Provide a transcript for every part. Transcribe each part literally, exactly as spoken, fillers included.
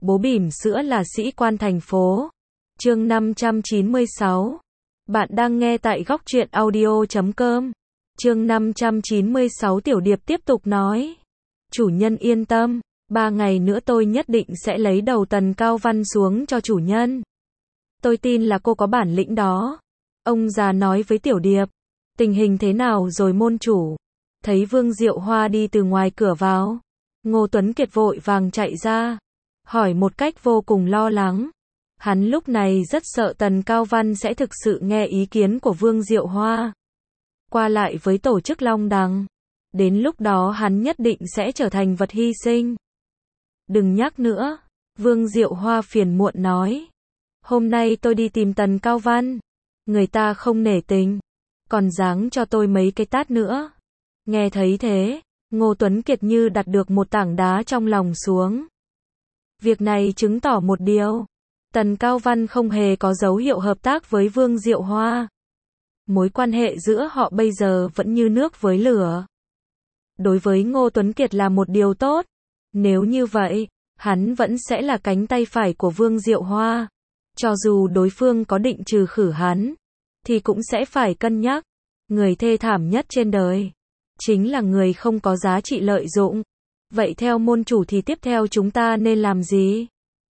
Bố bỉm sữa là sĩ quan thành phố. Chương năm trăm chín mươi sáu. Bạn đang nghe tại góc truyện audio chấm com. Chương năm trăm chín mươi sáu. Tiểu Điệp tiếp tục nói. Chủ nhân yên tâm, ba ngày nữa tôi nhất định sẽ lấy đầu Tần Cao Văn xuống cho chủ nhân. Tôi tin là cô có bản lĩnh đó. Ông già nói với Tiểu Điệp. Tình hình thế nào rồi môn chủ? Thấy Vương Diệu Hoa đi từ ngoài cửa vào, Ngô Tuấn Kiệt vội vàng chạy ra, hỏi một cách vô cùng lo lắng. Hắn lúc này rất sợ Tần Cao Văn sẽ thực sự nghe ý kiến của Vương Diệu Hoa, qua lại với tổ chức Long Đằng. Đến lúc đó hắn nhất định sẽ trở thành vật hy sinh. Đừng nhắc nữa, Vương Diệu Hoa phiền muộn nói. Hôm nay tôi đi tìm Tần Cao Văn, người ta không nể tình, còn giáng cho tôi mấy cái tát nữa. Nghe thấy thế, Ngô Tuấn Kiệt như đặt được một tảng đá trong lòng xuống. Việc này chứng tỏ một điều, Tần Cao Văn không hề có dấu hiệu hợp tác với Vương Diệu Hoa. Mối quan hệ giữa họ bây giờ vẫn như nước với lửa. Đối với Ngô Tuấn Kiệt là một điều tốt. Nếu như vậy, hắn vẫn sẽ là cánh tay phải của Vương Diệu Hoa. Cho dù đối phương có định trừ khử hắn, thì cũng sẽ phải cân nhắc. Người thê thảm nhất trên đời chính là người không có giá trị lợi dụng. Vậy theo môn chủ thì tiếp theo chúng ta nên làm gì?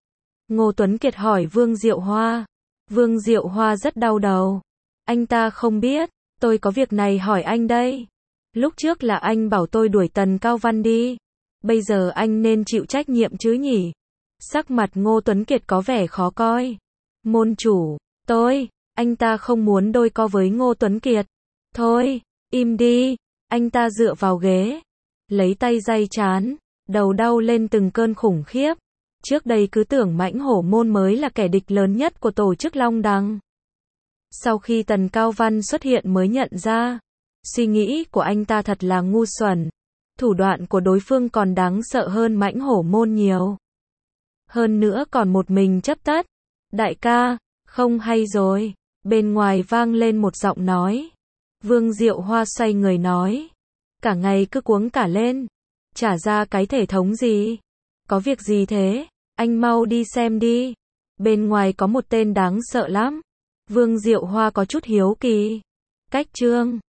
Ngô Tuấn Kiệt hỏi Vương Diệu Hoa. Vương Diệu Hoa rất đau đầu. Anh ta không biết, tôi có việc này hỏi anh đây. Lúc trước là anh bảo tôi đuổi Tần Cao Văn đi. Bây giờ anh nên chịu trách nhiệm chứ nhỉ? Sắc mặt Ngô Tuấn Kiệt có vẻ khó coi. Môn chủ, tôi, anh ta không muốn đôi co với Ngô Tuấn Kiệt. Thôi, im đi. Anh ta dựa vào ghế, lấy tay day trán, đầu đau lên từng cơn khủng khiếp. Trước đây cứ tưởng Mãnh Hổ Môn mới là kẻ địch lớn nhất của tổ chức Long Đằng. Sau khi Tần Cao Văn xuất hiện mới nhận ra, suy nghĩ của anh ta thật là ngu xuẩn. Thủ đoạn của đối phương còn đáng sợ hơn Mãnh Hổ Môn nhiều. Hơn nữa còn một mình chấp tất. Đại ca, không hay rồi. Bên ngoài vang lên một giọng nói. Vương Diệu Hoa xoay người nói. Cả ngày cứ cuống cả lên. Trả ra cái thể thống gì? Có việc gì thế? Anh mau đi xem đi. Bên ngoài có một tên đáng sợ lắm. Vương Diệu Hoa có chút hiếu kỳ. Cách Trương.